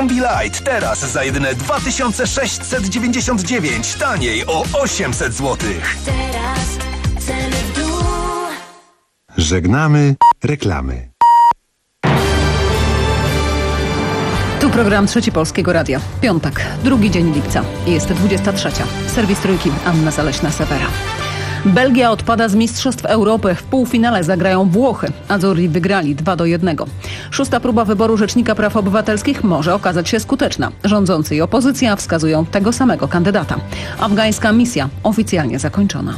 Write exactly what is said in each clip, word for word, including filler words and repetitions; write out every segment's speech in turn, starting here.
Kombi Light teraz za jedyne dwa tysiące sześćset dziewięćdziesiąt dziewięć, taniej o osiemset złotych. Teraz ceny w dół. Żegnamy reklamy. Tu program Trzeci Polskiego Radia. Piątek, drugi dzień lipca. Jest dwudziesta trzecia. Serwis Trójki, Anna Zaleśna-Sewera. Belgia odpada z Mistrzostw Europy. W półfinale zagrają Włochy. Azzurri wygrali dwa do jednego. Szósta próba wyboru Rzecznika Praw Obywatelskich może okazać się skuteczna. Rządzący i opozycja wskazują tego samego kandydata. Afgańska misja oficjalnie zakończona.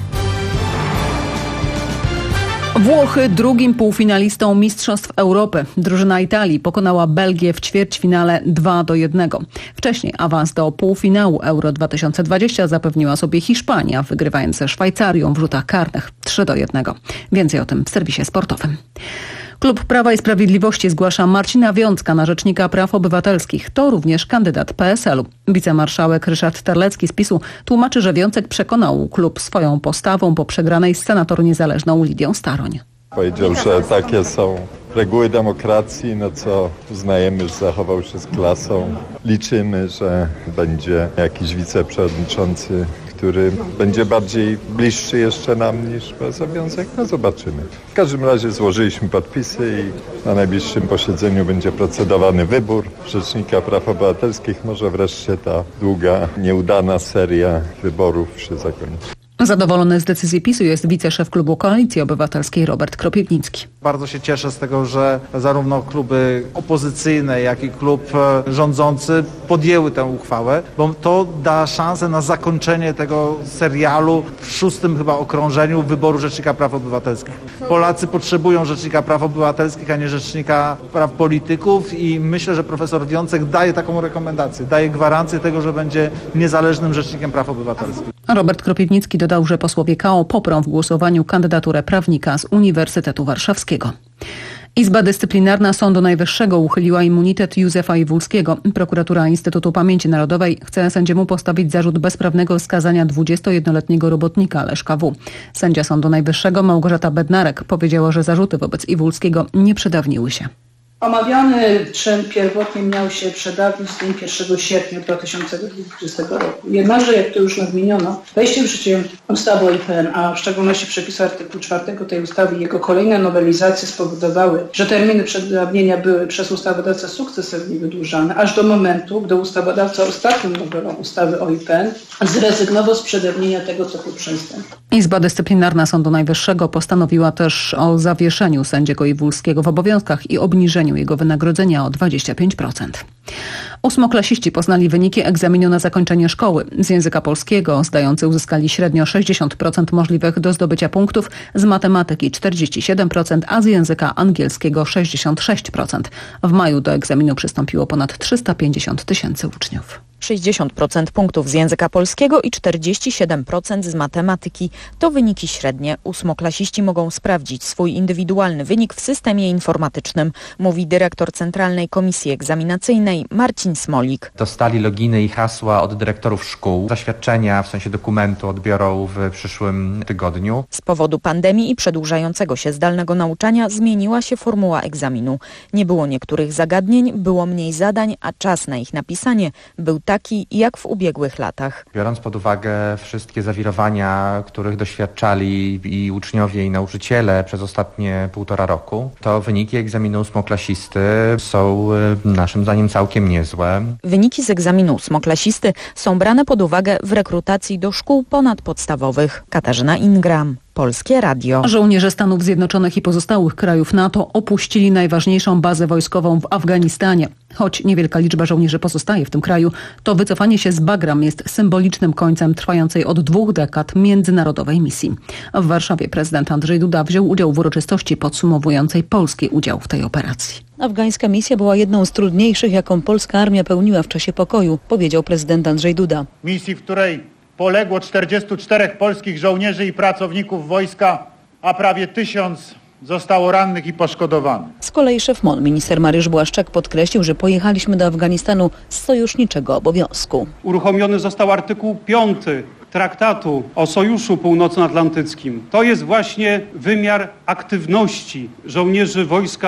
Włochy drugim półfinalistą Mistrzostw Europy. Drużyna Italii pokonała Belgię w ćwierćfinale dwa do jednego. Wcześniej awans do półfinału Euro dwa tysiące dwadzieścia zapewniła sobie Hiszpania, wygrywając ze Szwajcarią w rzutach karnych trzy do jednego. Więcej o tym w serwisie sportowym. Klub Prawa i Sprawiedliwości zgłasza Marcina Wiącka na Rzecznika Praw Obywatelskich. To również kandydat P S L-u. Wicemarszałek Ryszard Terlecki z PiS-u tłumaczy, że Wiącek przekonał klub swoją postawą po przegranej z senator niezależną Lidią Staroń. Powiedział, że takie są reguły demokracji, no co uznajemy, że zachował się z klasą. Liczymy, że będzie jakiś wiceprzewodniczący, który będzie bardziej bliższy jeszcze nam niż Wiązek. No zobaczymy. W każdym razie złożyliśmy podpisy i na najbliższym posiedzeniu będzie procedowany wybór Rzecznika Praw Obywatelskich. Może wreszcie ta długa, nieudana seria wyborów się zakończy. Zadowolony z decyzji PiS-u jest wiceszef klubu Koalicji Obywatelskiej Robert Kropiwnicki. Bardzo się cieszę z tego, że zarówno kluby opozycyjne, jak i klub rządzący podjęły tę uchwałę, bo to da szansę na zakończenie tego serialu w szóstym chyba okrążeniu wyboru Rzecznika Praw Obywatelskich. Polacy potrzebują Rzecznika Praw Obywatelskich, a nie Rzecznika Praw Polityków i myślę, że profesor Wiącek daje taką rekomendację, daje gwarancję tego, że będzie niezależnym Rzecznikiem Praw Obywatelskich. Robert Kropiwnicki dodał, że posłowie K O poprą w głosowaniu kandydaturę prawnika z Uniwersytetu Warszawskiego. Izba Dyscyplinarna Sądu Najwyższego uchyliła immunitet Józefa Iwulskiego. Prokuratura Instytutu Pamięci Narodowej chce sędziemu postawić zarzut bezprawnego skazania dwudziestojednoletniego robotnika Leszka W. Sędzia Sądu Najwyższego Małgorzata Bednarek powiedziała, że zarzuty wobec Iwulskiego nie przedawniły się. Omawiany czyn pierwotnie miał się przedawnić z dniem pierwszego sierpnia dwa tysiące dwudziestego roku. Jednakże, jak to już nadmieniono, wejście w życie ustawy o I P N, a w szczególności przepisu artykułu czwartego tej ustawy i jego kolejne nowelizacje spowodowały, że terminy przedawnienia były przez ustawodawcę sukcesywnie wydłużane, aż do momentu, gdy ustawodawca ostatnią nowelą ustawy o I P N zrezygnował z przedawnienia tego typu przestępstw. Izba Dyscyplinarna Sądu Najwyższego postanowiła też o zawieszeniu sędziego Iwulskiego w obowiązkach i obniżeniu jego wynagrodzenia o dwadzieścia pięć procent. Ósmoklasiści poznali wyniki egzaminu na zakończenie szkoły. Z języka polskiego zdający uzyskali średnio sześćdziesiąt procent możliwych do zdobycia punktów, z matematyki czterdzieści siedem procent, a z języka angielskiego sześćdziesiąt sześć procent. W maju do egzaminu przystąpiło ponad trzysta pięćdziesiąt tysięcy uczniów. sześćdziesiąt procent punktów z języka polskiego i czterdzieści siedem procent z matematyki to wyniki średnie. Ósmoklasiści mogą sprawdzić swój indywidualny wynik w systemie informatycznym, mówi dyrektor Centralnej Komisji Egzaminacyjnej Marcin Smolik. Dostali loginy i hasła od dyrektorów szkół. Zaświadczenia, w sensie dokumentu, odbiorą w przyszłym tygodniu. Z powodu pandemii i przedłużającego się zdalnego nauczania zmieniła się formuła egzaminu. Nie było niektórych zagadnień, było mniej zadań, a czas na ich napisanie był taki jak w ubiegłych latach. Biorąc pod uwagę wszystkie zawirowania, których doświadczali i uczniowie, i nauczyciele przez ostatnie półtora roku, to wyniki egzaminu ósmoklasisty są naszym zdaniem całkiem niezłe. Wyniki z egzaminu ósmoklasisty są brane pod uwagę w rekrutacji do szkół ponadpodstawowych. Katarzyna Ingram. Polskie Radio. Żołnierze Stanów Zjednoczonych i pozostałych krajów NATO opuścili najważniejszą bazę wojskową w Afganistanie. Choć niewielka liczba żołnierzy pozostaje w tym kraju, to wycofanie się z Bagram jest symbolicznym końcem trwającej od dwóch dekad międzynarodowej misji. W Warszawie prezydent Andrzej Duda wziął udział w uroczystości podsumowującej polski udział w tej operacji. Afgańska misja była jedną z trudniejszych, jaką polska armia pełniła w czasie pokoju, powiedział prezydent Andrzej Duda. Misji, w której poległo czterdziestu czterech polskich żołnierzy i pracowników wojska, a prawie tysiąc zostało rannych i poszkodowanych. Z kolei szef M O N, minister Mariusz Błaszczak, podkreślił, że pojechaliśmy do Afganistanu z sojuszniczego obowiązku. Uruchomiony został artykuł piąty Traktatu o Sojuszu Północnoatlantyckim. To jest właśnie wymiar aktywności żołnierzy wojska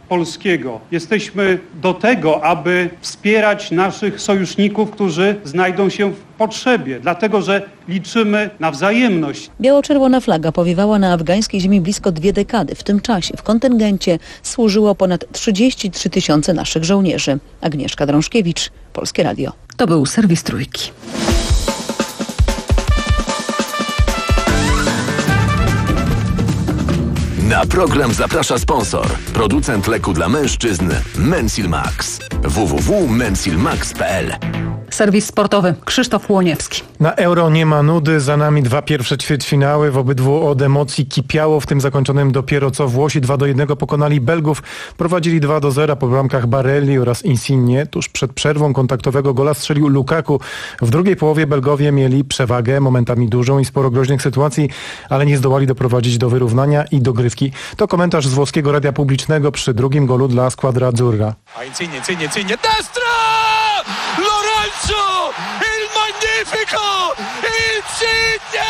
Polskiego. Jesteśmy do tego, aby wspierać naszych sojuszników, którzy znajdą się w potrzebie, dlatego że liczymy na wzajemność. Biało-czerwona flaga powiewała na afgańskiej ziemi blisko dwie dekady. W tym czasie w kontyngencie służyło ponad trzydzieści trzy tysiące naszych żołnierzy. Agnieszka Drążkiewicz, Polskie Radio. To był serwis Trójki. Na program zaprasza sponsor, producent leku dla mężczyzn Mensil Max. w w w kropka mensilmax kropka p l. Serwis sportowy Krzysztof Łoniewski. Na Euro nie ma nudy, za nami dwa pierwsze ćwierćfinały, w obydwu od emocji kipiało, w tym zakończonym dopiero co Włosi dwa do jednego pokonali Belgów, prowadzili dwa do zera po bramkach Barelli oraz Insigne. Tuż przed przerwą kontaktowego gola strzelił Lukaku. W drugiej połowie Belgowie mieli przewagę, momentami dużą i sporo groźnych sytuacji, ale nie zdołali doprowadzić do wyrównania i dogrywki. To komentarz z włoskiego radia publicznego przy drugim golu dla Squadra Azzurra. A Insigne, Insigne, Insigne, destra! Lorenzo! Il magnifico! Insigne!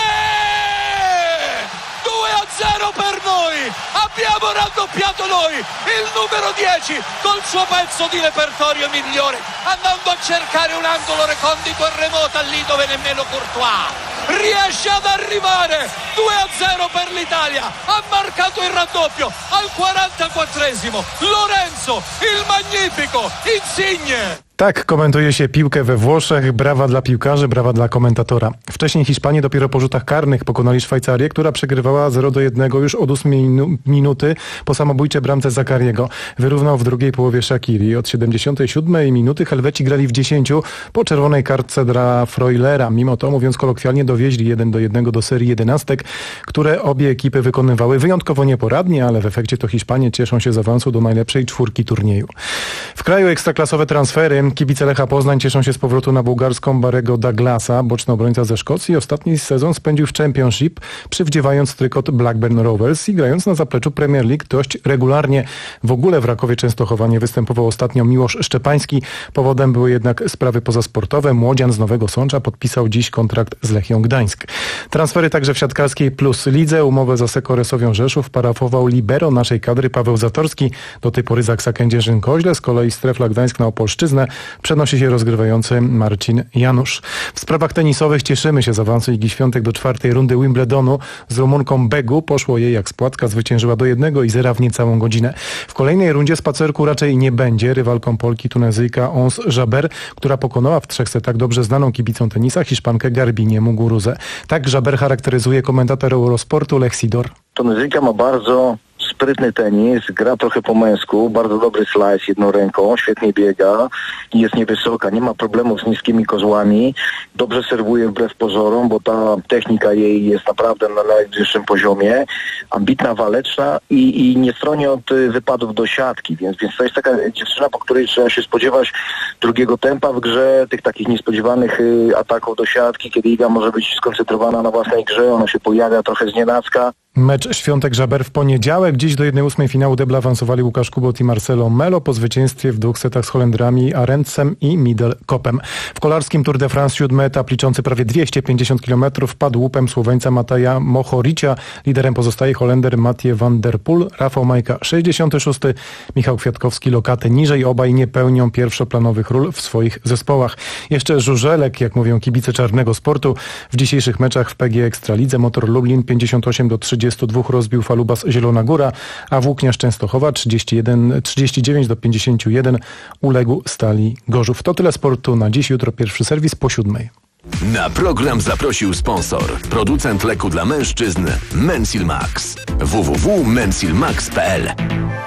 due a zero per noi! Abbiamo raddoppiato noi! Il numero dieci col suo pezzo di repertorio migliore, andando a cercare un angolo recondito e remoto lì dove nemmeno Courtois riesce ad arrivare. Due a zero per l'Italia, ha marcato il raddoppio al quarantaquattresimo Lorenzo, il magnifico Insigne. Tak komentuje się piłkę we Włoszech. Brawa dla piłkarzy, brawa dla komentatora. Wcześniej Hiszpanie dopiero po rzutach karnych pokonali Szwajcarię, która przegrywała zero do jednego już od ósmej minuty po samobójczej bramce Zakariego. Wyrównał w drugiej połowie Shaqiri. Od siedemdziesiątej siódmej minuty Helweci grali w dziesięciu po czerwonej kartce dla Freulera. Mimo to, mówiąc kolokwialnie, dowieźli jeden do jednego do serii jedenastek, które obie ekipy wykonywały wyjątkowo nieporadnie, ale w efekcie to Hiszpanie cieszą się z awansu do najlepszej czwórki turnieju. W kraju ekstraklasowe transfery. Kibice Lecha Poznań cieszą się z powrotu na bułgarską Barego Douglasa. Boczny obrońca ze Szkocji ostatni sezon spędził w Championship, przywdziewając trykot Blackburn Rovers i grając na zapleczu Premier League dość regularnie. W ogóle w Rakowie Częstochowa nie występował ostatnio Miłosz Szczepański. Powodem były jednak sprawy pozasportowe. Młodzian z Nowego Sącza podpisał dziś kontrakt z Lechią Gdańsk. Transfery także w siatkarskiej Plus Lidze. Umowę za Seko Resowią Rzeszów parafował libero naszej kadry Paweł Zatorski. Do tej pory Zaksa Kędzierzyn-Koźle, z kolei Strefla Gdańsk na Opolszczyznę przenosi się rozgrywający Marcin Janusz. W sprawach tenisowych cieszymy się z awansu Igi Świątek do czwartej rundy Wimbledonu. Z Rumunką Begu poszło jej jak z płatka, zwyciężyła do jednego i zera w niecałą godzinę. W kolejnej rundzie spacerku raczej nie będzie. Rywalką Polki Tunezyjka Ons Jabeur, która pokonała w trzech setach dobrze znaną kibicą tenisa Hiszpankę Garbinię Muguruzę. Tak Jabeur charakteryzuje komentator Eurosportu Lech Sidor. Tunezyjka ma bardzo sprytny tenis, gra trochę po męsku, bardzo dobry slice jedną ręką, świetnie biega, jest niewysoka, nie ma problemów z niskimi kozłami, dobrze serwuje wbrew pozorom, bo ta technika jej jest naprawdę na najwyższym poziomie, ambitna, waleczna i, i nie stroni od wypadów do siatki, więc, więc to jest taka dziewczyna, po której trzeba się spodziewać drugiego tempa w grze, tych takich niespodziewanych ataków do siatki, kiedy Iga może być skoncentrowana na własnej grze, ona się pojawia trochę znienacka. Mecz Świątek-Jabeur w poniedziałek. Dziś do jednej ósmej finału debla awansowali Łukasz Kubot i Marcelo Melo po zwycięstwie w dwóch setach z Holendrami Arendsem i Middelkopem. W kolarskim Tour de France siódmy etap liczący prawie dwieście pięćdziesiąt kilometrów padł łupem Słoweńca Mataja Mohoricia. Liderem pozostaje Holender Mathieu van der Poel, Rafał Majka sześćdziesiąty szósty, Michał Kwiatkowski lokaty niżej. Obaj nie pełnią pierwszoplanowych ról w swoich zespołach. Jeszcze żużelek, jak mówią kibice czarnego sportu. W dzisiejszych meczach w P G Ekstralidze Motor Lublin pięćdziesiąt osiem do trzydziestu dwóch rozbił Falubas Zielona Góra, a Włókniarz Częstochowa trzydzieści jeden, trzydzieści dziewięć do pięćdziesięciu jeden uległ Stali Gorzów. To tyle sportu na dziś. Jutro pierwszy serwis po siódmej. Na program zaprosił sponsor, producent leku dla mężczyzn Mensil Max. w w w kropka mensilmax kropka p l.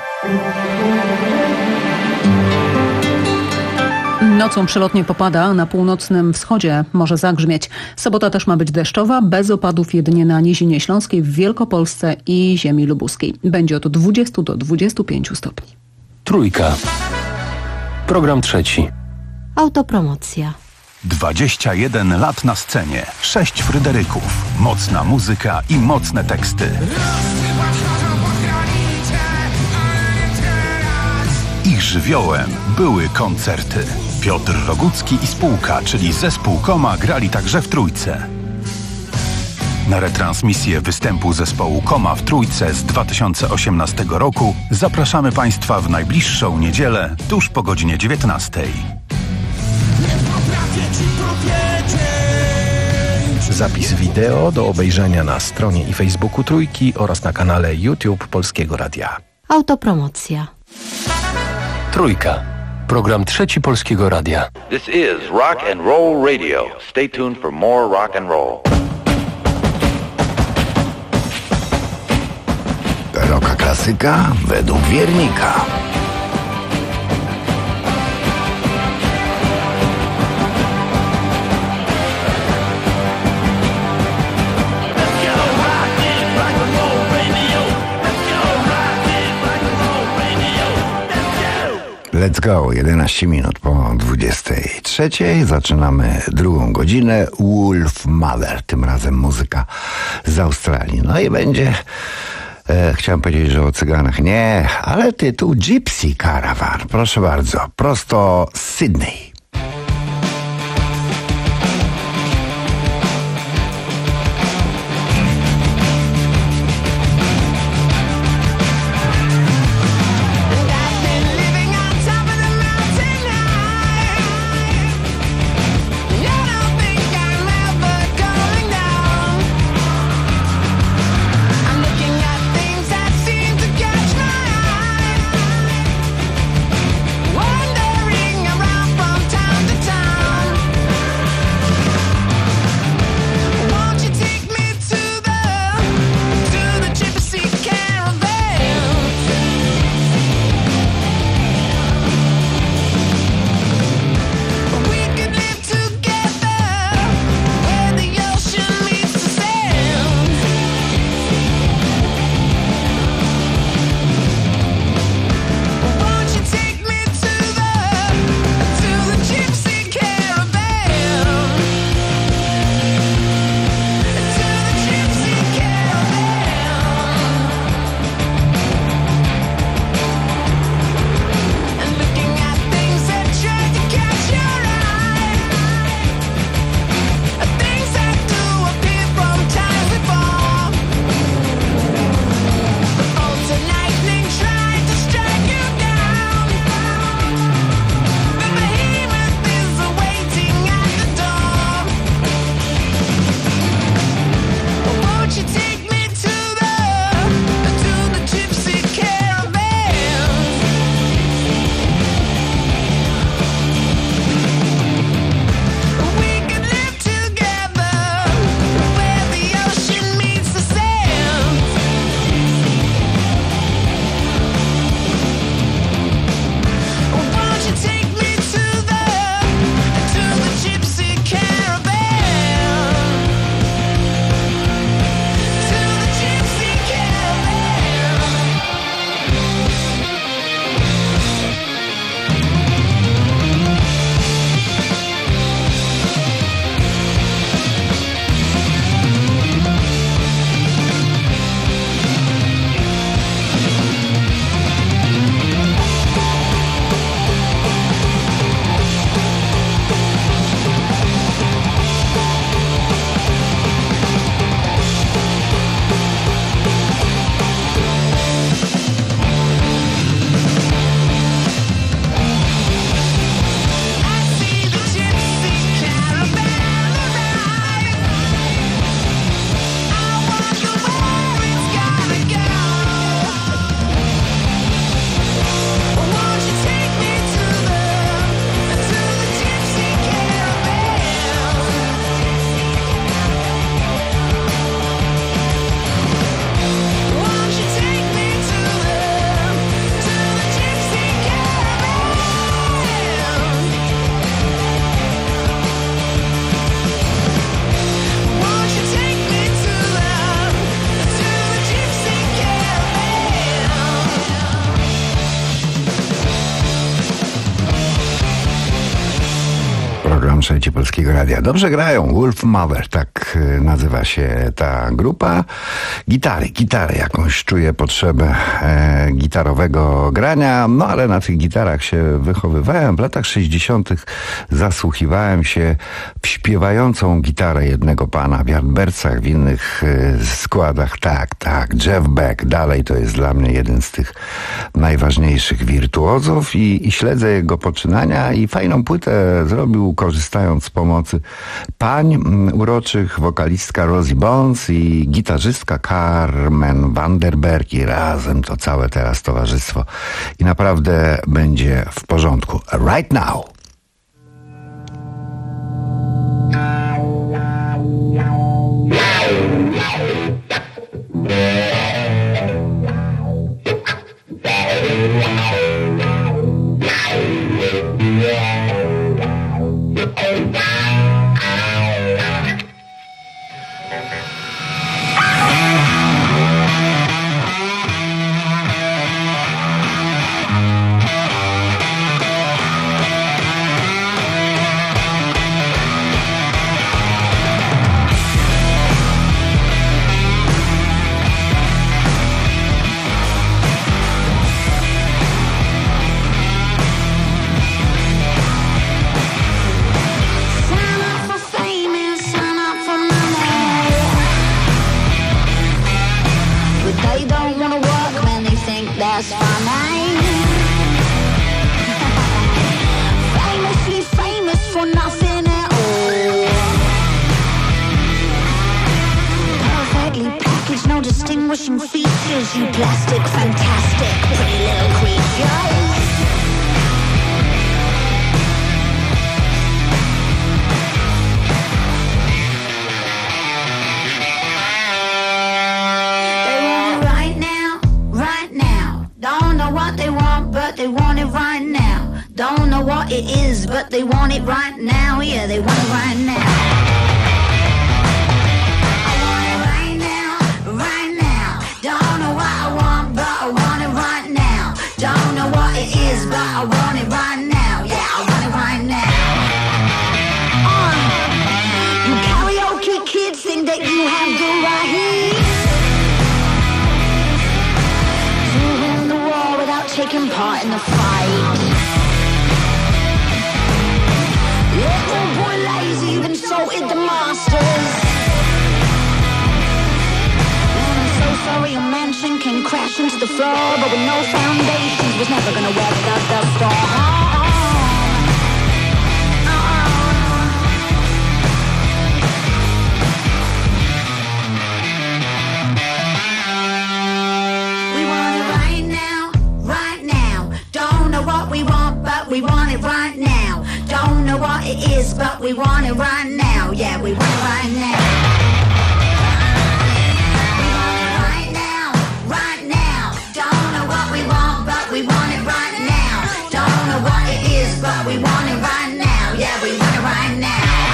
Nocą przelotnie popada, na północnym wschodzie może zagrzmieć. Sobota też ma być deszczowa, bez opadów jedynie na Nizinie Śląskiej, w Wielkopolsce i ziemi lubuskiej. Będzie od dwudziestu do dwudziestu pięciu stopni. Trójka. Program trzeci. Autopromocja. dwadzieścia jeden lat na scenie, sześć Fryderyków, mocna muzyka i mocne teksty. Ich żywiołem były koncerty. Piotr Rogucki i spółka, czyli zespół Koma, grali także w Trójce. Na retransmisję występu zespołu Koma w Trójce z dwa tysiące osiemnastego roku zapraszamy Państwa w najbliższą niedzielę tuż po godzinie dziewiętnastej. Zapis wideo do obejrzenia na stronie i Facebooku Trójki oraz na kanale YouTube Polskiego Radia. Autopromocja. Trójka. Program trzeci Polskiego Radia. This is Rock and Roll Radio. Stay tuned for more rock and roll. Roka klasyka według wiernika. Let's go, jedenaście minut po dwudziestej trzeciej. Zaczynamy drugą godzinę. Wolf Mother, tym razem muzyka z Australii. No i będzie, e, chciałem powiedzieć, że o cyganach. Nie, ale tytuł Gypsy Caravan. Proszę bardzo, prosto z Sydney. Wondering around from program Trzeci Polskiego Radia. Dobrze grają, Wolf Mother, tak nazywa się ta grupa. Gitary, gitary, jakąś czuję potrzebę e, gitarowego grania, no ale na tych gitarach się wychowywałem. W latach sześćdziesiątych zasłuchiwałem się w śpiewającą gitarę jednego pana w Yardbirdsach, w innych e, składach. Tak, tak, Jeff Beck, dalej to jest dla mnie jeden z tych najważniejszych wirtuozów i, i śledzę jego poczynania i fajną płytę zrobił, korzystając z pomocy pań uroczych, wokalistka Rosie Bones i gitarzystka Carmen Vanderberg i razem to całe teraz towarzystwo i naprawdę będzie w porządku. Right now. Distinguishing features, you plastic, fantastic, pretty little creatures. They want it right now, right now. Don't know what they want, but they want it right now. Don't know what it is, but they want it right now. Yeah, they want it right now. But I want it right now, yeah, I want it right now. Uh, you karaoke kids think that you have the right to win the war without taking part in the fight. Little boy lazy, even so is the masters. Sorry, a mansion can crash into the floor, but with no foundations was never gonna weather the storm. We want it right now, right now. Don't know what we want, but we want it right now. Don't know what it is, but we want it right now. Yeah, we want it right now. We want it right now. Don't know what it is, but we want it right now. Yeah, we want it right now.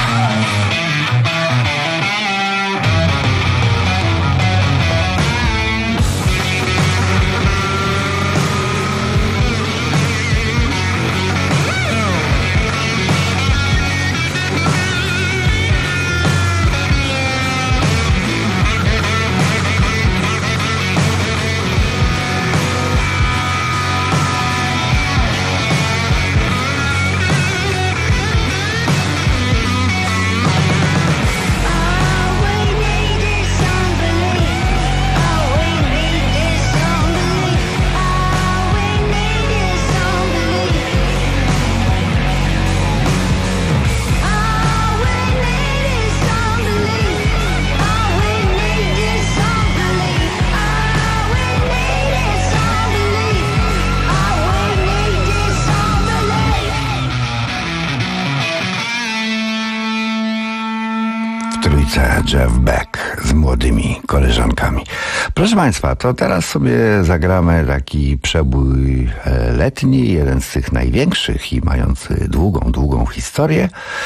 Jeff Beck z młodymi koleżankami. Proszę Państwa, to teraz sobie zagramy taki przebój letni, jeden z tych największych i mający długą, długą historię.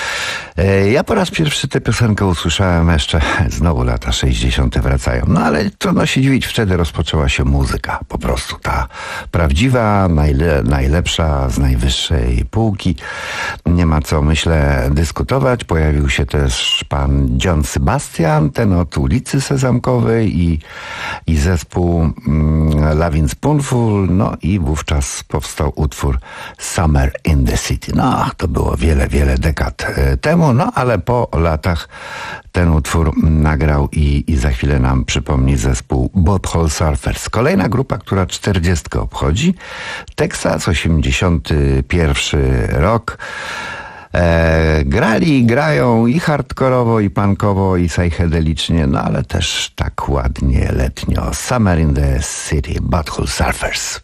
Ja po raz pierwszy tę piosenkę usłyszałem jeszcze, znowu lata sześćdziesiąte wracają, no ale trudno się dziwić, wtedy rozpoczęła się muzyka, po prostu ta prawdziwa, najle, najlepsza z najwyższej półki. Nie ma co, myślę, dyskutować. Pojawił się też pan John Sebastian, ten od ulicy Sezamkowej i, i zespół mm, Lovin' Spoonful, no i wówczas powstał utwór Summer in the City. No, to było wiele, wiele dekad e, temu, no ale po latach ten utwór nagrał i, i za chwilę nam przypomni zespół Butthole Surfers. Kolejna grupa, która czterdziestkę obchodzi. Texas, osiemdziesiąty pierwszy rok. E, grali i grają i hardkorowo, i punkowo, i psychedelicznie, no ale też tak ładnie letnio. Summer in the City, Butthole Surfers.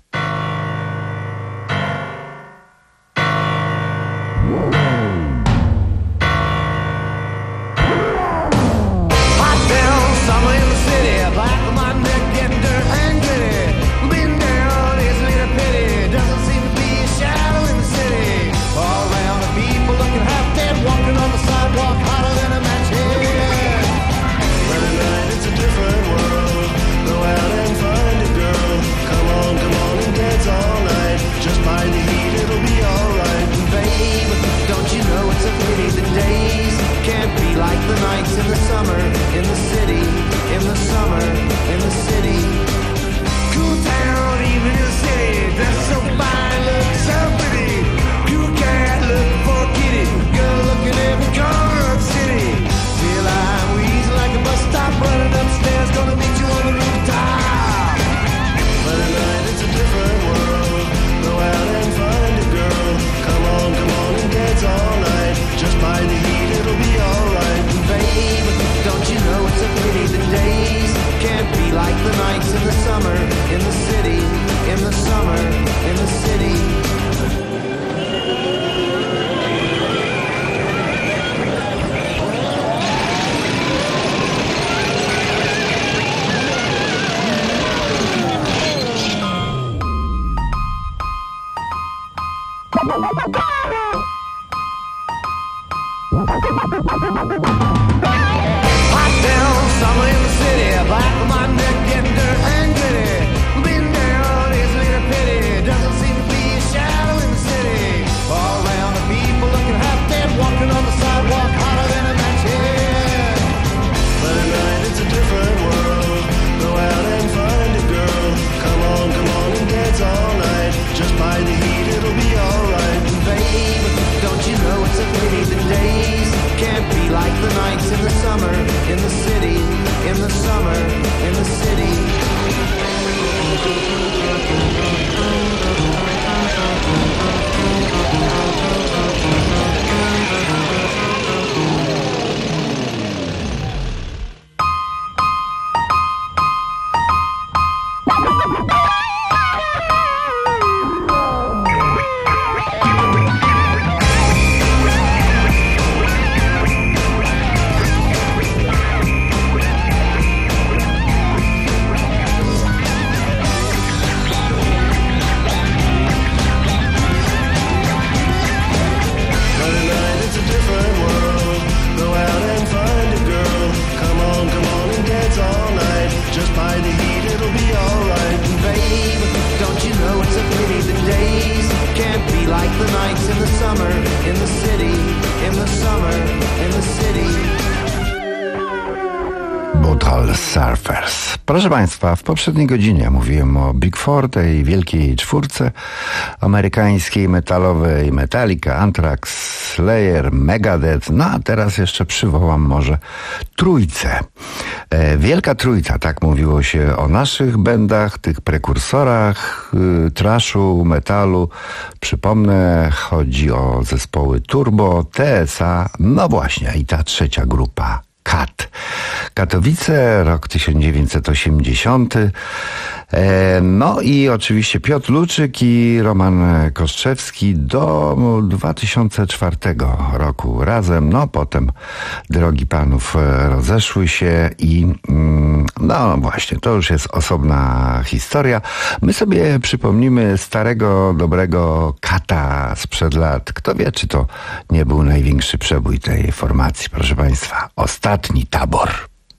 In the summer, in the city, in the summer, in the city. Cool town, even in the city, dressed so fine, look so pretty. Cool cat looking for a kitty, girl looking every corner of the city. Feel I'm wheezing like a bus stop, running upstairs, gonna meet you on the rooftop. But at night it's a different world, go out and find a girl. Come on, come on and dance all night, just by the heat it'll be alright. Babe, don't you know it's a pity the days can't be like the nights in the summer, in the city, in the summer, in the city. Hot down, summer in the city, back of my neck getting dirt and gritty. Been down, isn't it a pity? Doesn't seem to be a shadow in the city. All around the people looking half dead, walking on the sidewalk hotter than a match head. But at night it's a different world. Go out and find a girl. Come on, come on and dance all night. Just by the heat it'll be alright. And babe, don't you know it's a pity the days can't be like the nights in the summer, in the city, in the summer, in the city. Surfers. Proszę Państwa, w poprzedniej godzinie mówiłem o Big Four, tej wielkiej czwórce amerykańskiej, metalowej, Metallica, Anthrax, Slayer, Megadeth, no a teraz jeszcze przywołam może trójcę. E, Wielka Trójca, tak mówiło się o naszych bendach, tych prekursorach y, trashu, metalu. Przypomnę, chodzi o zespoły Turbo, T S A, no właśnie i ta trzecia grupa, Kat. Katowice, rok tysiąc dziewięćset osiemdziesiąty. No i oczywiście Piotr Luczyk i Roman Kostrzewski do dwa tysiące czwartego roku razem. No potem drogi panów rozeszły się i no właśnie, to już jest osobna historia. My sobie przypomnimy starego, dobrego Kata sprzed lat. Kto wie, czy to nie był największy przebój tej formacji, proszę państwa. Ostatni tabor.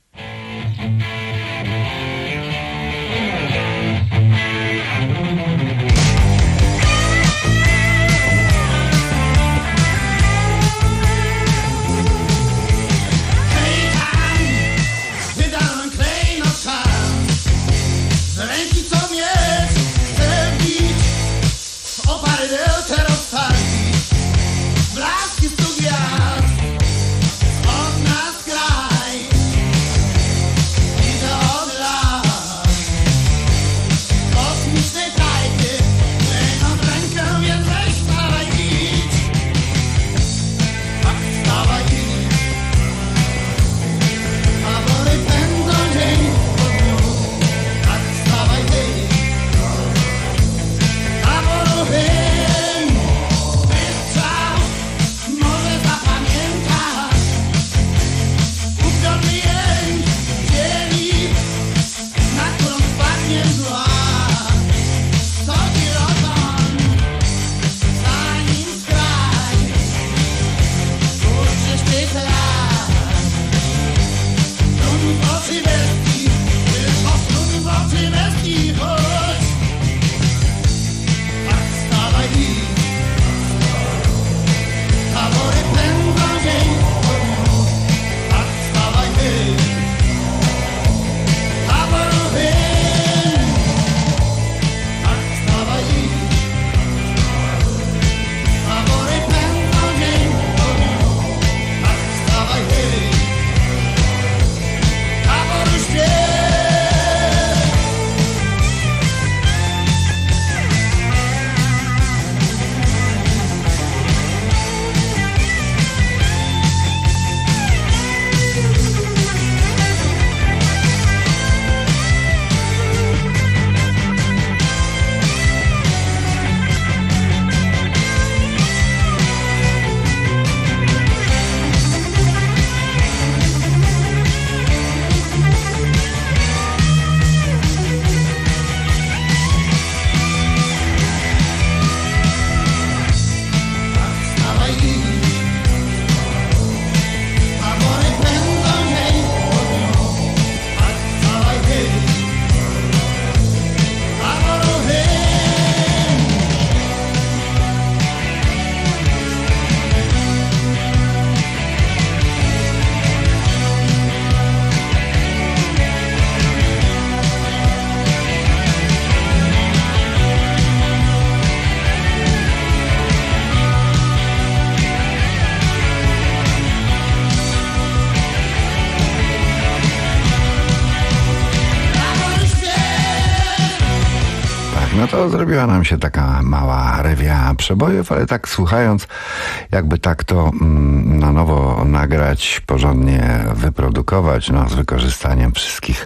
No to zrobiła nam się taka mała rewia przebojów, ale tak słuchając, jakby tak to mm, na nowo nagrać, porządnie wyprodukować, no z wykorzystaniem wszystkich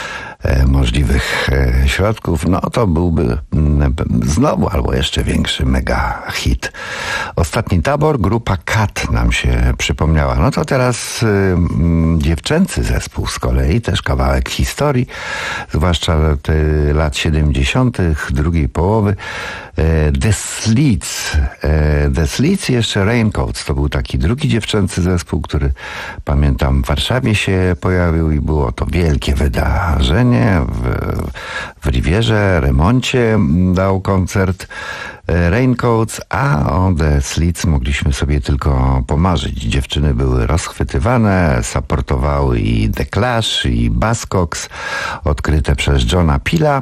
e, możliwych e, środków, no to byłby mm, znowu albo jeszcze większy mega hit. Ostatni tabor, grupa Kat nam się przypomniała. No to teraz y, y, dziewczęcy zespół z kolei, też kawałek historii, zwłaszcza te lat siedemdziesiątych, drugiej połowy. E, The Slits. E, The Slits i jeszcze Raincoats. To był taki drugi dziewczęcy zespół, który pamiętam w Warszawie się pojawił i było to wielkie wydarzenie. W, w Rivierze, Remoncie dał koncert Raincoats, a o The Slits mogliśmy sobie tylko pomarzyć. Dziewczyny były rozchwytywane, supportowały i The Clash, i Buzzcocks, odkryte przez Johna Pila.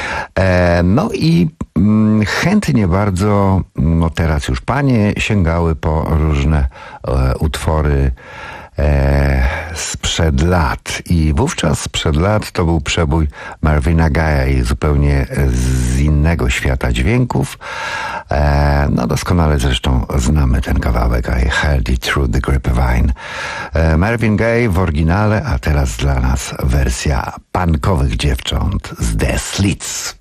E, no i mm, chętnie bardzo, no teraz już panie, sięgały po różne e, utwory e, sprzed lat. I wówczas sprzed lat to był przebój Marvina Gaye'a i zupełnie z innego świata dźwięków. E, no doskonale zresztą znamy ten kawałek I Heard It Through the Grapevine. E, Marvin Gaye w oryginale, a teraz dla nas wersja punkowych dziewcząt z The Slits.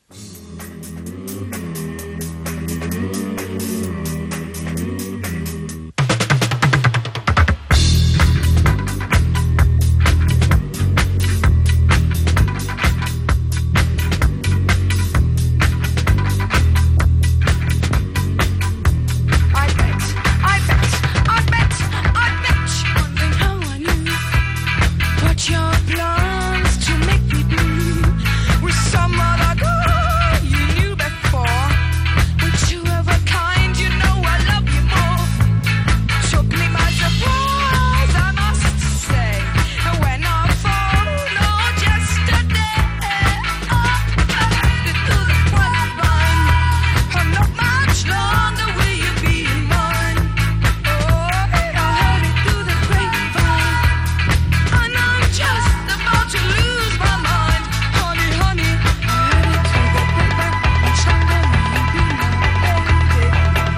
Your plans to make me blue with some other girl you knew before. Whichever kind, you know I love you more. Took me by surprise, I must say. And when I followed yesterday, oh, I heard it through the grapevine. I'm not much longer, will you be mine? Oh, I heard it through the grapevine. And I'm just about to lose my mind, honey, honey. I heard it through the grapevine. Much longer will you be my baby?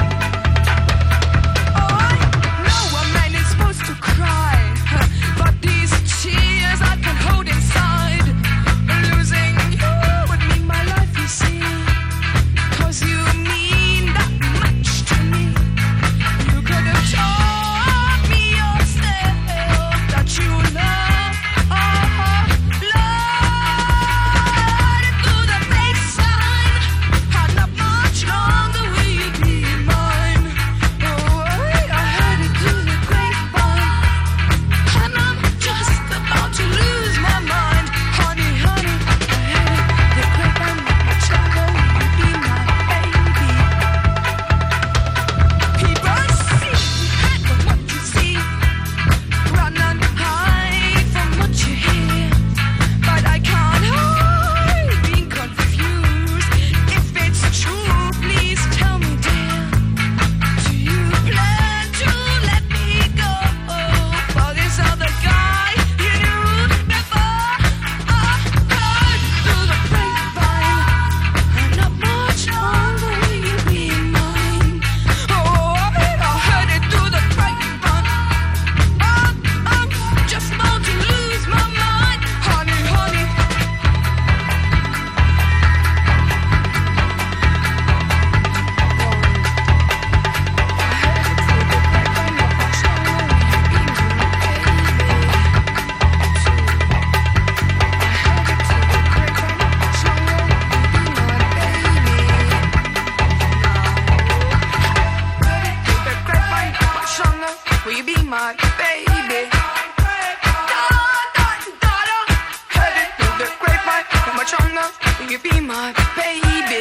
Oh, I know a man is supposed to cry, but these tears I can hold inside. Losing you would mean my life, you see, 'cause you mean that much to me. You could have told me yourself that you love, love it through the baseline. And not much longer will you be mine. Oh, I heard it through the grapevine. And I'm just about to lose my mind, honey, honey. I heard it through the grapevine. Not much longer will you be my baby. People see from what you see, run and hide from what you hear. But I can't hide being confused. If it's true, please tell me, dear. Do you plan to let me go for this other guy you knew before? I heard through the grapevine. And not much longer will you be mine. Oh, I heard it through the grapevine. Oh, I'm just about to lose my mind, honey, honey. Will you be my baby? Heard it through the grapevine. How much longer will you be my baby?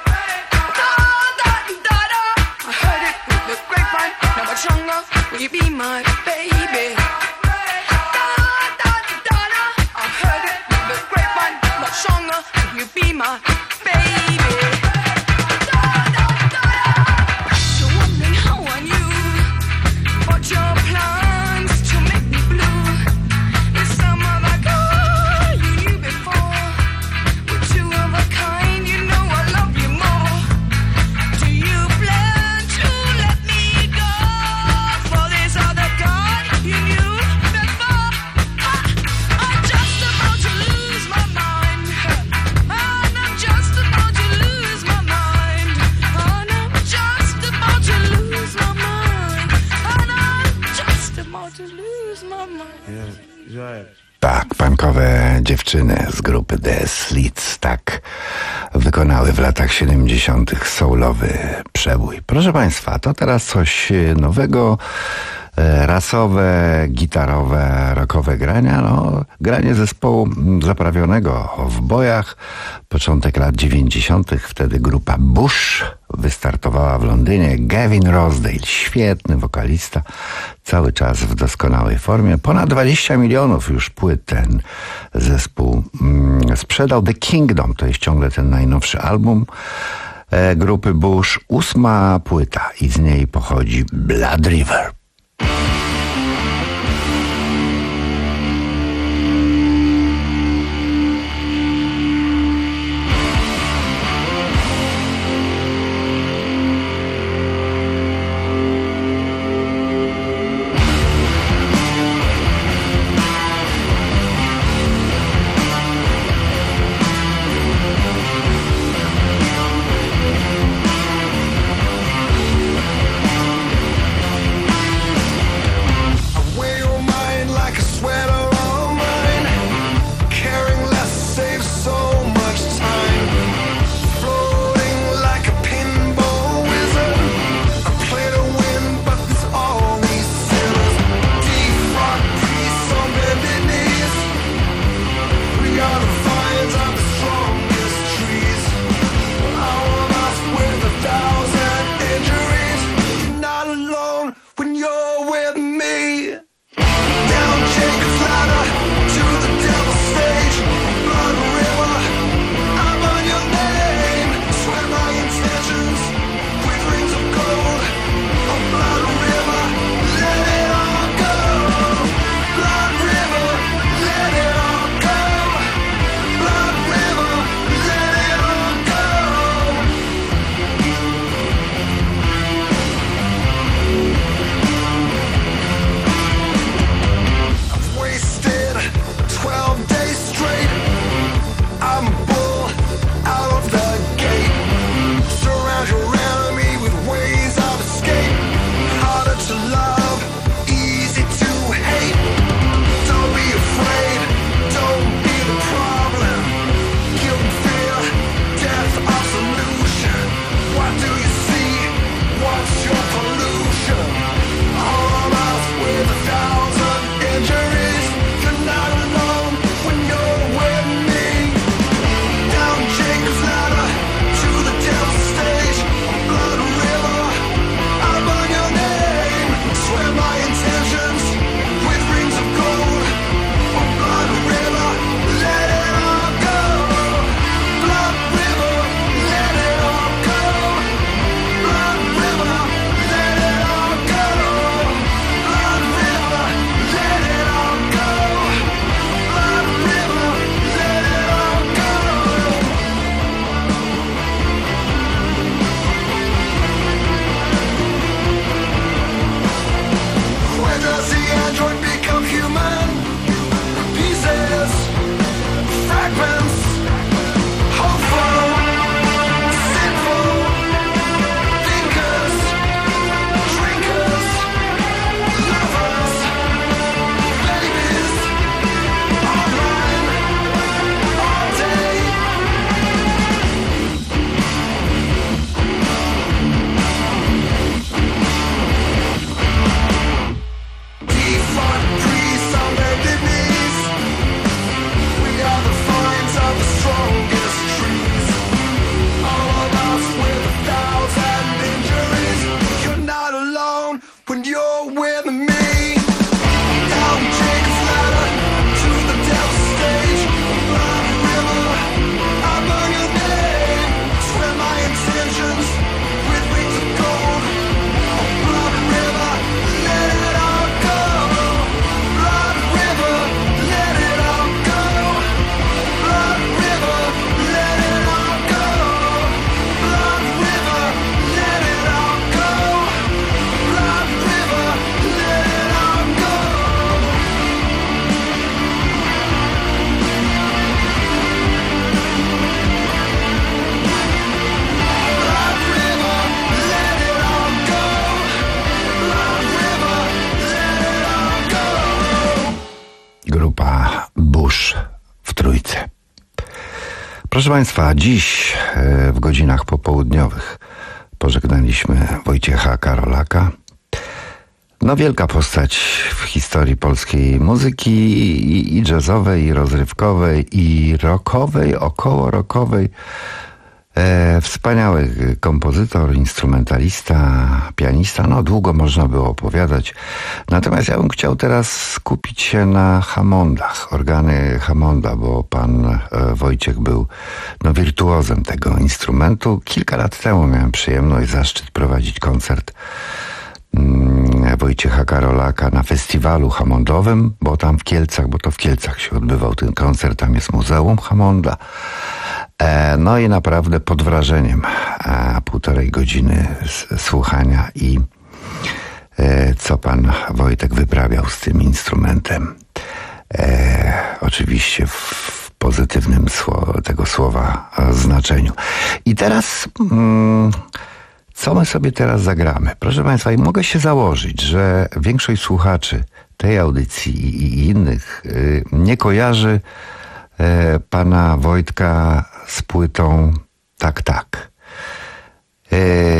I heard it through the grapevine. How much longer will you be my baby? I heard it through the grapevine. How much longer will you be my baby? You're wondering how I knew, but your plans to make me blue is some other girl you knew before. With two of a kind, you know I love you more. Do you plan to let me go for this other guy you knew before? I, I'm just about to lose my mind. And I'm just about to lose my mind. And I'm just about to lose my mind. And I'm just about to lose my mind. Tak, punkowe dziewczyny z grupy The Slits tak wykonały w latach siedemdziesiątych soulowy przebój. Proszę Państwa, to teraz coś nowego, e, rasowe, gitarowe, rockowe grania. No, granie zespołu zaprawionego w bojach. Początek lat dziewięćdziesiątych. Wtedy grupa Bush wystartowała w Londynie. Gavin Rossdale, świetny wokalista, cały czas w doskonałej formie. Ponad dwadzieścia milionów już płyt ten zespół mm, sprzedał. The Kingdom to jest ciągle ten najnowszy album e, grupy Bush. Ósma płyta i z niej pochodzi Blood River. Proszę Państwa, dziś w godzinach popołudniowych pożegnaliśmy Wojciecha Karolaka. No wielka postać w historii polskiej muzyki i, i jazzowej, i rozrywkowej, i rockowej, około rockowej. E, wspaniały kompozytor, instrumentalista, pianista, no długo można było opowiadać. Natomiast ja bym chciał teraz skupić się na Hammondach, organy Hammonda, bo pan e, Wojciech był no, wirtuozem tego instrumentu. Kilka lat temu miałem przyjemność, zaszczyt prowadzić koncert mm, Wojciecha Karolaka na festiwalu hammondowym, bo tam w Kielcach, bo to w Kielcach się odbywał ten koncert, tam jest Muzeum Hammonda. No i naprawdę pod wrażeniem a, półtorej godziny s- słuchania i e, co pan Wojtek wyprawiał z tym instrumentem. E, oczywiście w pozytywnym sło- tego słowa e, znaczeniu. I teraz mm, co my sobie teraz zagramy? Proszę Państwa, i mogę się założyć, że większość słuchaczy tej audycji i, i innych y, nie kojarzy e, pana Wojtka z płytą Tak, tak. E,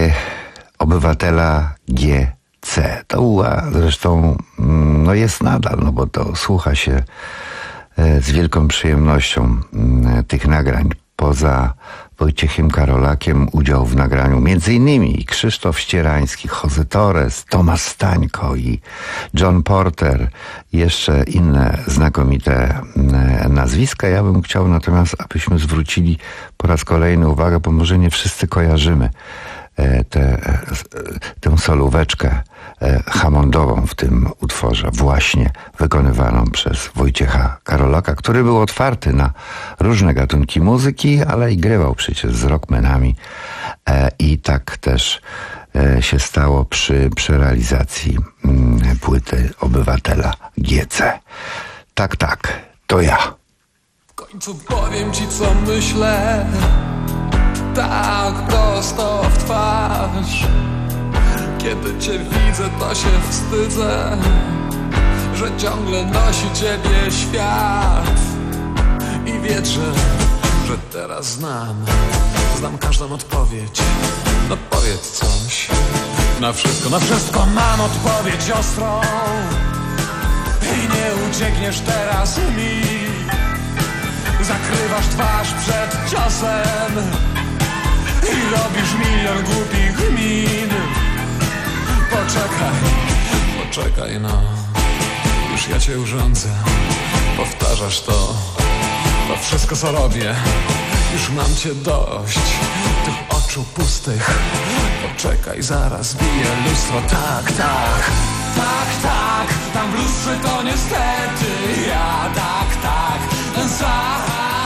obywatela G C. To była zresztą, no jest nadal, no bo to słucha się e, z wielką przyjemnością m, tych nagrań. Poza Wojciechem Karolakiem udział w nagraniu między innymi Krzysztof Ścierański, Jose Torres, Tomasz Stańko i John Porter, jeszcze inne znakomite nazwiska. Ja bym chciał natomiast, abyśmy zwrócili po raz kolejny uwagę, bo może nie wszyscy kojarzymy tę tę solóweczkę hammondową w tym utworze, właśnie wykonywaną przez Wojciecha Karolaka, który był otwarty na różne gatunki muzyki, ale i grywał przecież z rockmanami i tak też się stało przy, przy realizacji płyty Obywatela G C. Tak, tak, to ja. W końcu powiem ci, co myślę, tak prosto w twarz. Kiedy cię widzę, to się wstydzę, że ciągle nosi ciebie świat. I wierzę, że teraz znam, znam każdą odpowiedź. No powiedz coś. Na wszystko, na wszystko mam odpowiedź ostrą. I nie uciekniesz teraz mi. Zakrywasz twarz przed ciosem i robisz milion głupich min. Poczekaj, poczekaj no, już ja cię urządzę. Powtarzasz to, to wszystko co robię. Już mam cię dość, tych oczu pustych. Poczekaj, zaraz bije lustro. Tak, tak, tak, tak. Tam w lustrze to niestety ja. Tak, tak, ten sam.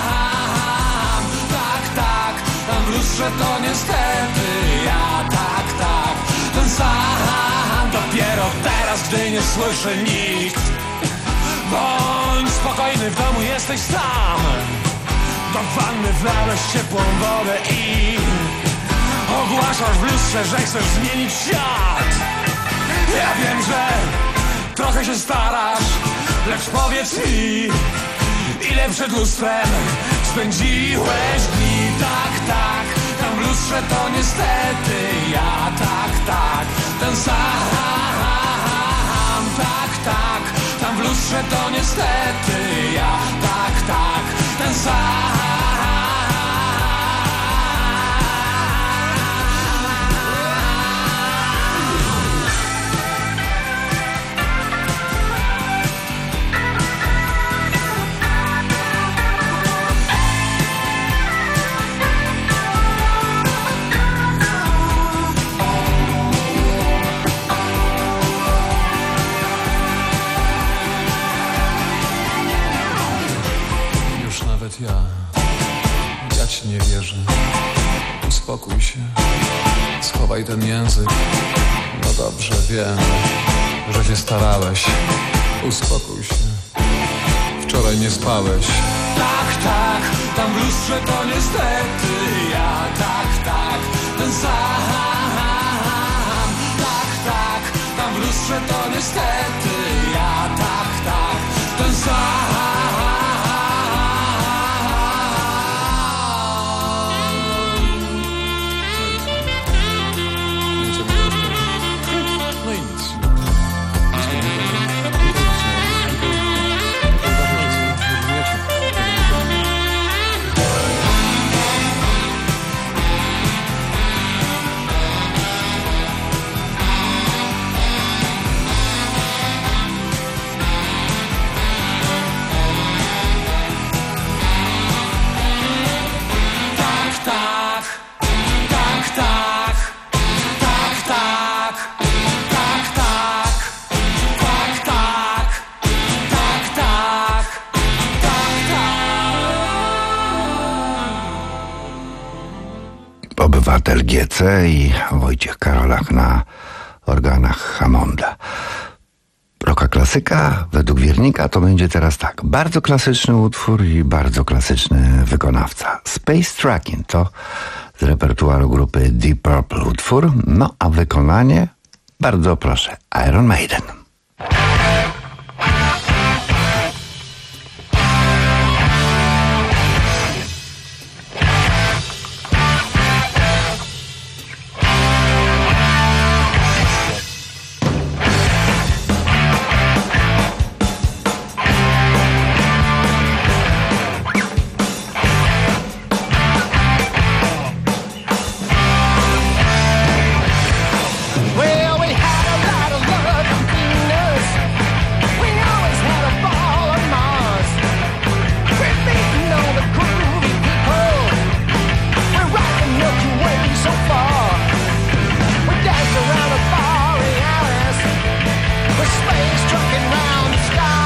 Tak, tak, tam w lustrze to niestety ja. Tak, tak, ten sam. Dopiero teraz, gdy nie słyszy nikt. Bądź spokojny, w domu jesteś sam. Do wanny wlałeś ciepłą wodę i ogłaszasz w lustrze, że chcesz zmienić świat. Ja wiem, że trochę się starasz, lecz powiedz mi, ile przed lustrem spędziłeś dni. Tak, tak, tam w lustrze to niestety ja. Tak, tak, ten sam. Tak, tak, tam w lustrze to niestety ja. Tak, tak, ten sam. Ja, ja ci nie wierzę. Uspokój się, schowaj ten język. No dobrze, wiem, że się starałeś. Uspokój się, wczoraj nie spałeś. Tak, tak, tam w lustrze to niestety ja. Tak, tak, ten sam. Tak, tak, tam w lustrze to niestety ja. Tak, tak, ten sam. L G C i Wojciech Karolak na organach Hammonda. Roka klasyka według Wiernika to będzie teraz tak. Bardzo klasyczny utwór i bardzo klasyczny wykonawca. Space Tracking to z repertuaru grupy Deep Purple utwór. No a wykonanie, bardzo proszę, Iron Maiden. Well, we had a lot of love and Venus. We always had a ball on Mars. We're beating on the groovy people. We're rocking Milky Way so far. We dance around the Borealis. We're space trucking round the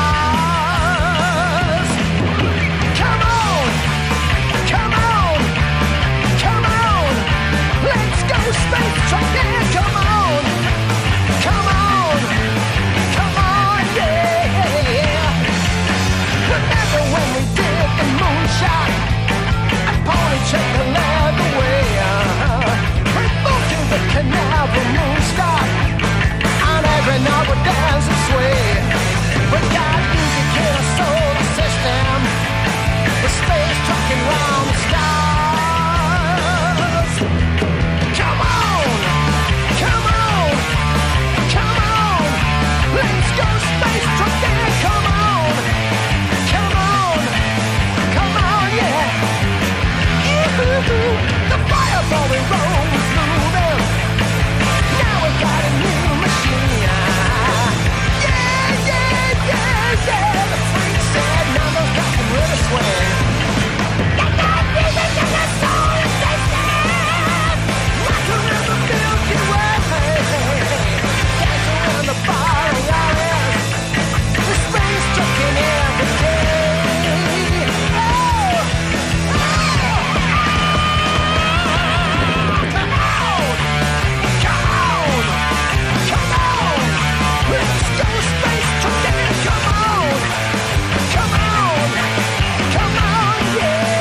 stars. Come on, come on, come on. Let's go space trucking. Come on. Come on, come on, yeah. Remember when we did the moonshot and pony checked the land away? We moved to the canal for Moonstock, and every night we dance and sway. We got music in our solar system. We're space trucking round the stars. Come on, come on. Come on, let's go space trucking. Come on, come on, come on, yeah. Ooh, the fireball we roll was moving. Now we got a new machine. Yeah, yeah, yeah, yeah. The freak said numbers got them really swing. Got that music in the solar system. Like a river Milky Way. Dance around the Borealis. We're space trucking every day. Oh, oh. Come on, come on, come on. Let's go space trucking. Come on, come on, come on, yeah.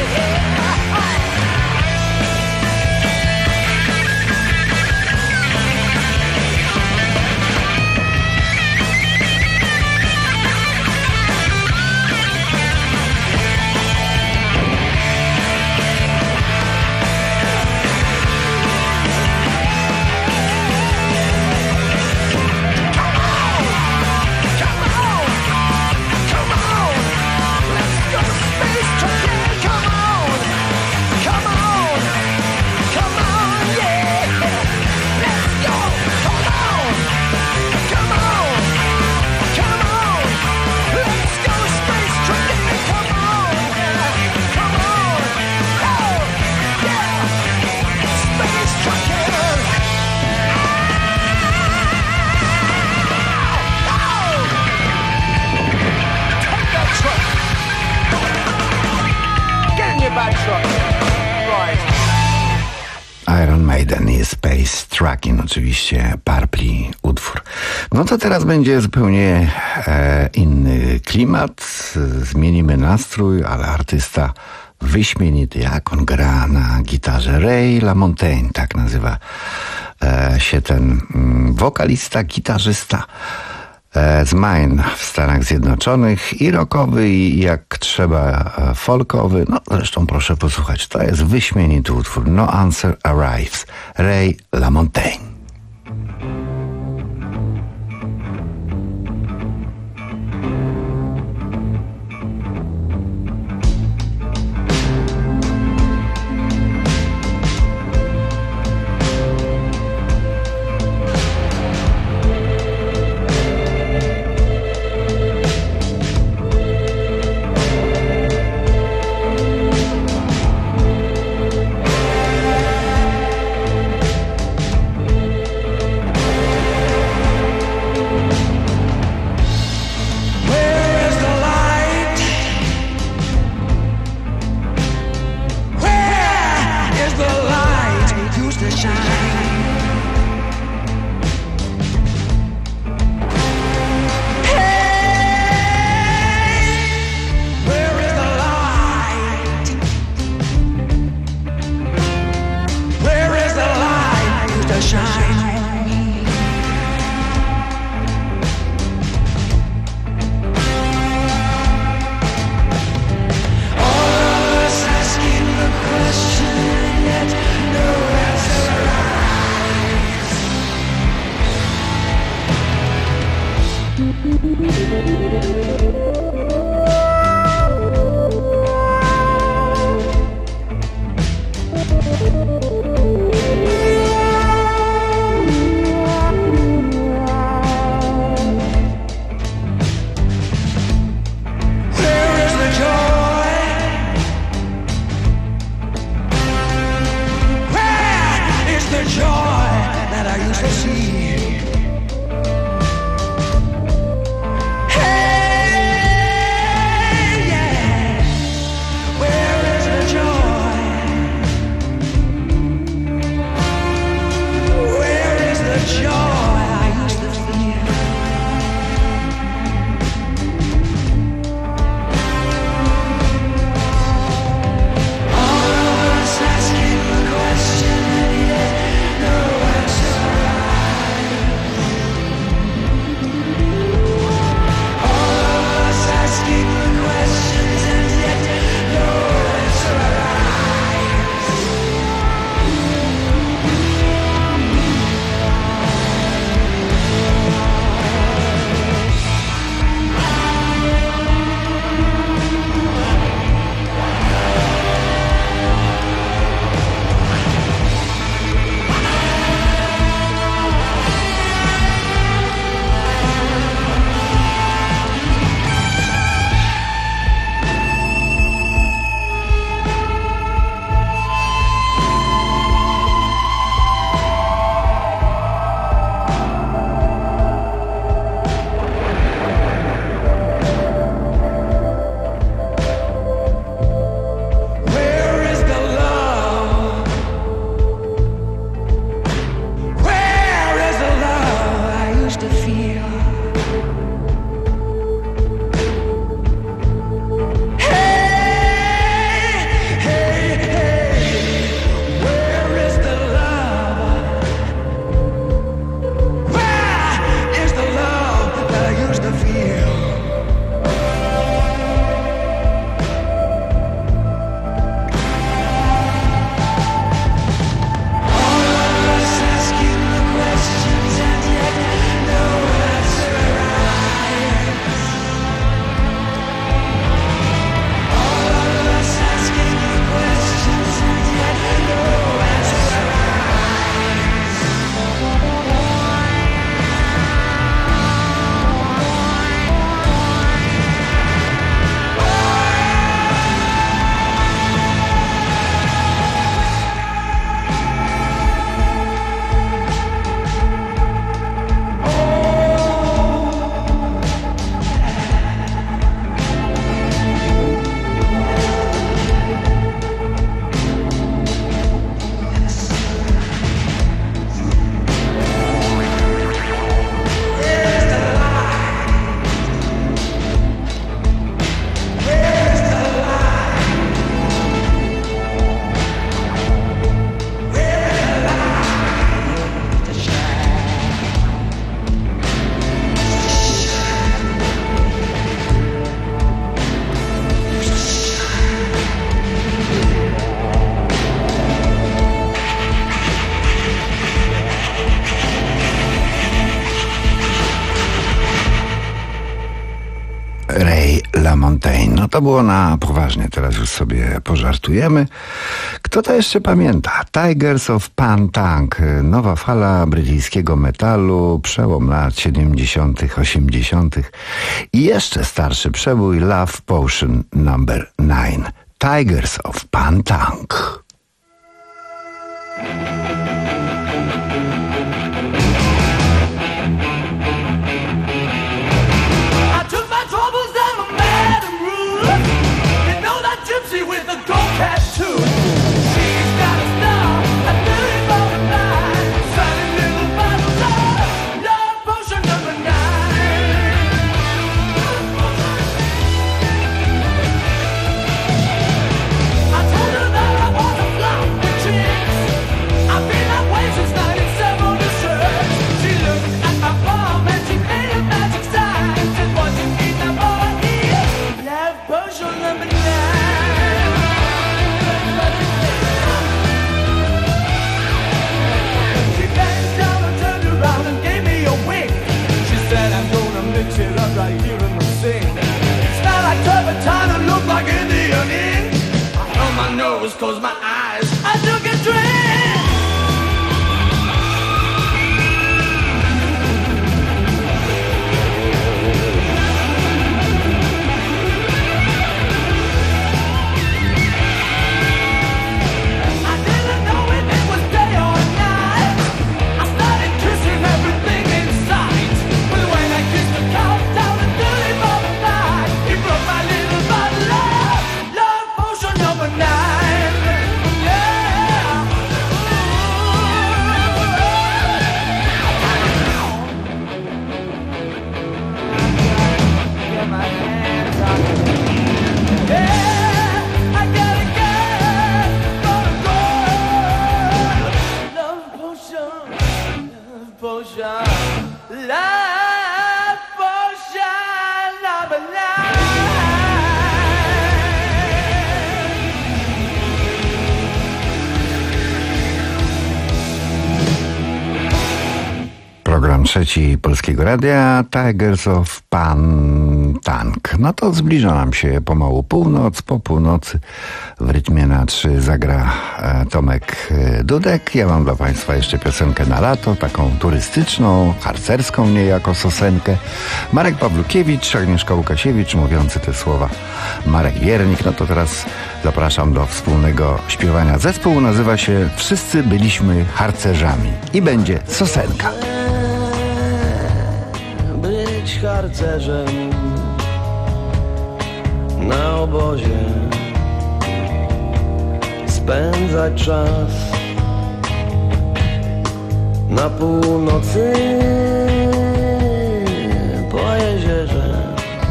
Iron Maiden i Space Tracking, oczywiście Purple utwór. No to teraz będzie zupełnie e, inny klimat, zmienimy nastrój, ale artysta wyśmienity, jak on gra na gitarze. Ray LaMontagne, tak nazywa e, się ten mm, wokalista, gitarzysta e, z Maine w Stanach Zjednoczonych, i rockowy, i jak trzeba e, folkowy. No zresztą proszę posłuchać, to jest wyśmienity utwór. No Answer Arrives, Ray LaMontagne. Ray LaMontagne. No to było na poważnie, teraz już sobie pożartujemy. Kto to jeszcze pamięta? Tigers of Pan Tang, nowa fala brytyjskiego metalu, przełom lat siedemdziesiątych, osiemdziesiątych i jeszcze starszy przebój Love Potion numer dziewięć. Tigers of Pan Tang. I've been lit it up right here in the scene. Smell like turpentine and look like Indian ink. I held my nose, closed my eyes, I took a drink. Program trzeci Polskiego Radia, Tigers of Pan Tank. No to zbliża nam się pomału północ. Po północy w rytmie na trzy zagra e, Tomek Dudek. Ja mam dla Państwa jeszcze piosenkę na lato, taką turystyczną, harcerską niejako sosenkę. Marek Pawlukiewicz, Agnieszka Łukasiewicz, mówiący te słowa Marek Wiernik. No to teraz zapraszam do wspólnego śpiewania. Zespół nazywa się Wszyscy byliśmy harcerzami i będzie sosenka. Być harcerzem na obozie, spędzać czas na północy po jeziorze,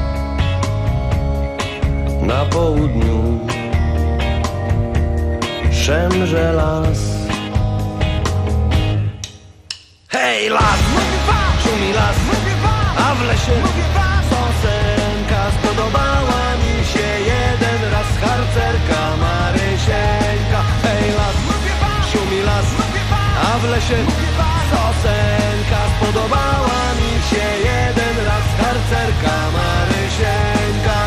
na południu szemrze las. Hej, las! Szumi las! A w lesie sosenka, spodobała mi się jeden raz harcerka Marysieńka. Hej, las, szumi las, a w lesie sosenka, spodobała mi się jeden raz harcerka Marysieńka.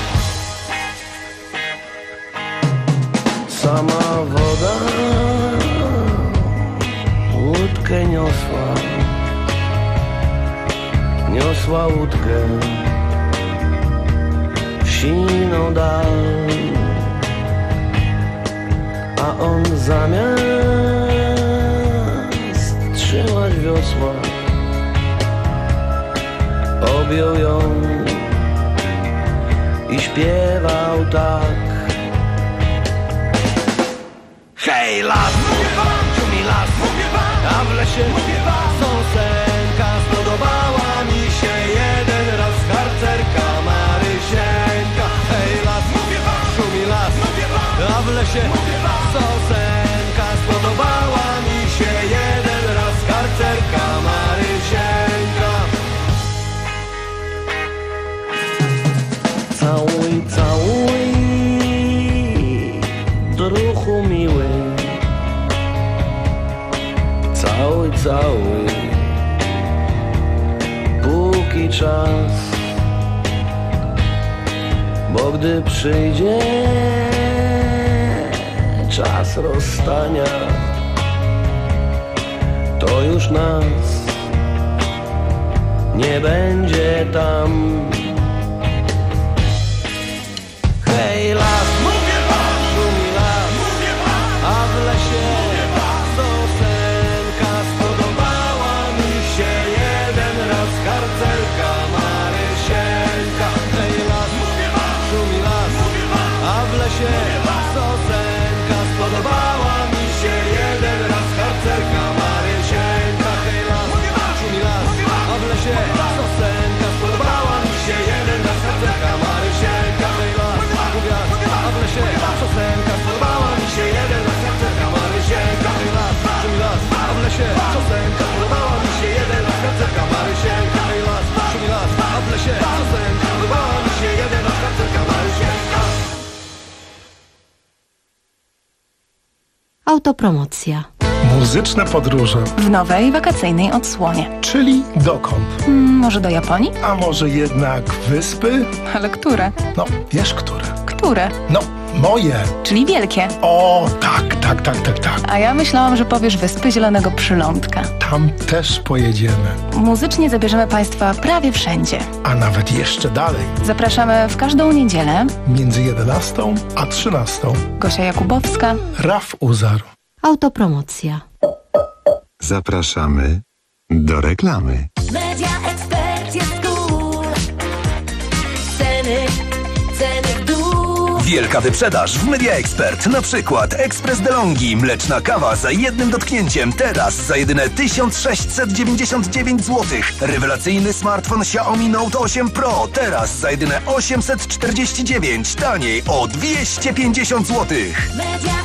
Sama woda łódkę niosła, niosła łódkę w siną dal, a on zamiast trzymać wiosła, objął ją i śpiewał tak. Hej, las, szumi las, a w lesie sosenka, spodobała mi się jeden raz harcerka Marysieńka. Hej, las, szumi las, a w lesie sosenka, spodobała mi się jeden raz harcerka Marysieńka. Całuj, całuj, druhu miły, całuj, całuj, póki czas, bo gdy przyjdzie czas rozstania, to już nas nie będzie tam. Hej, las, szumi las, a w lesie sosenka, spodobała mi się jeden raz harcerka Marysieńka. Hej, las, szumi las, a w lesie sosenka, spodobała mi się jeden raz harcerka Marysieńka. Hej, las, szumi las, a w lesie sosenka, spodobała mi się jeden raz harcerka Marysieńka. Hej, las, a w lesie sosenka, spodobała mi się jeden raz harcerka Marysieńka. Hej, las, szumi las, a w lesie sosenka, spodobała mi się jeden raz harcerka Marysieńka. Hej, las, szumi las, a w lesie sosenka, spodobała mi się jeden raz harcerka Marysieńka. Autopromocja. Muzyczne podróże. W nowej, wakacyjnej odsłonie. Czyli dokąd? Hmm, może do Japonii? A może jednak wyspy? Ale które? No, wiesz które. Które? No, moje. Czyli wielkie. O, tak, tak, tak, tak, tak. A ja myślałam, że powiesz Wyspy Zielonego Przylądka. Tam też pojedziemy. Muzycznie zabierzemy Państwa prawie wszędzie. A nawet jeszcze dalej. Zapraszamy w każdą niedzielę. Między jedenastą a trzynastą. Gosia Jakubowska. Raf Uzar. Autopromocja. Zapraszamy do reklamy. Media Expert jest cool. Ceny, ceny w dół. Wielka wyprzedaż w Media Expert. Na przykład Ekspres DeLonghi, mleczna kawa za jednym dotknięciem. Teraz za jedyne tysiąc sześćset dziewięćdziesiąt dziewięć złotych. Rewelacyjny smartfon Xiaomi Note osiem Pro. Teraz za jedyne osiemset czterdzieści dziewięć. Taniej o dwieście pięćdziesiąt złotych. Media